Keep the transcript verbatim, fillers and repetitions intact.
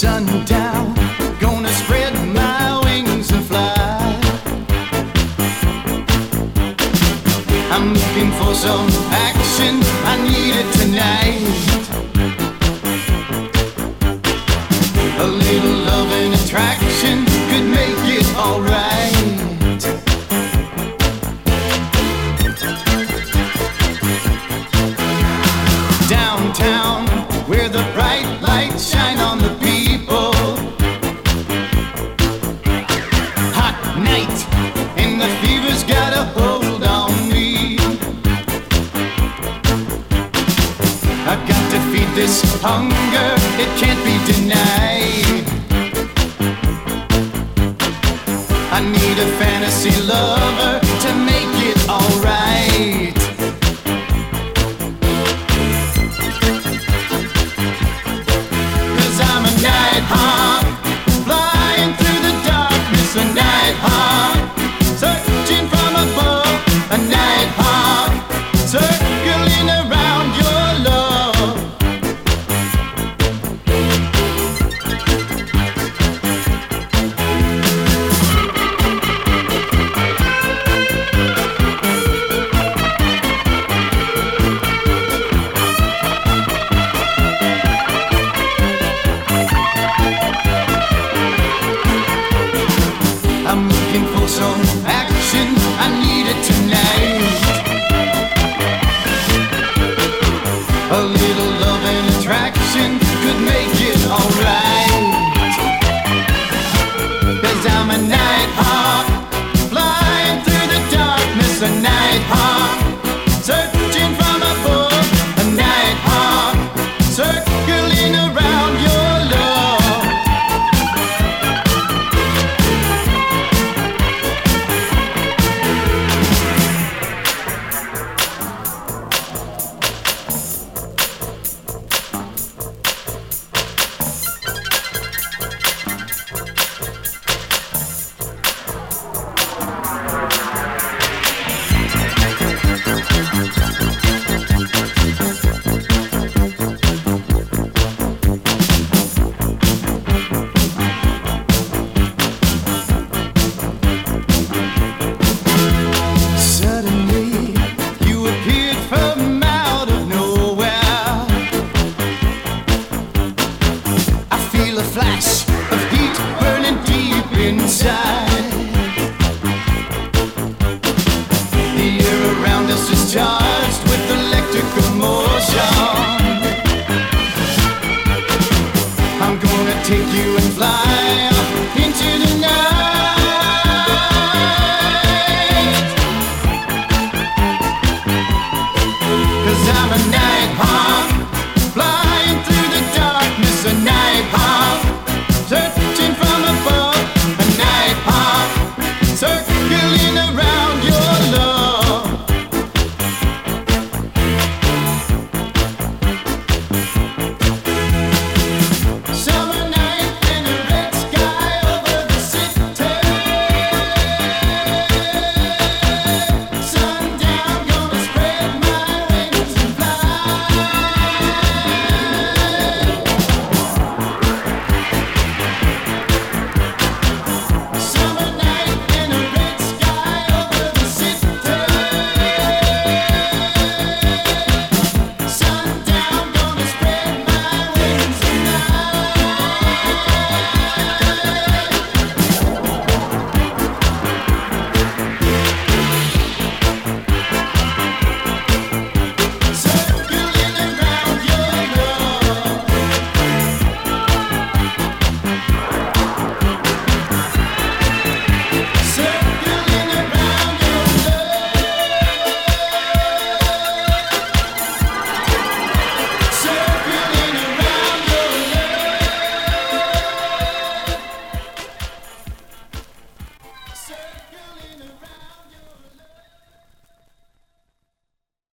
sundown, gonna spread my wings and fly. I'm looking for some action, I need it tonight. A little love and attraction could make it alright. Downtown, where the bright lights shine on the people. Hot night, and the fever's got a hold on me. I got to feed this hunger, it can't be denied. I need a fantasy lover to make it alright. I'm a nighthawk, flying through the darkness. A nighthawk, searching from above. A nighthawk, circling around your love. I'm looking for some action, I need it tonight. A little love and attraction could make it alright. 'Cause I'm a nighthawk, flying through the darkness. A nighthawk, searching from above. A nighthawk, circling around your love. Flash of heat burning deep inside. The air around us is charged with electrical motion. I'm gonna take you and fly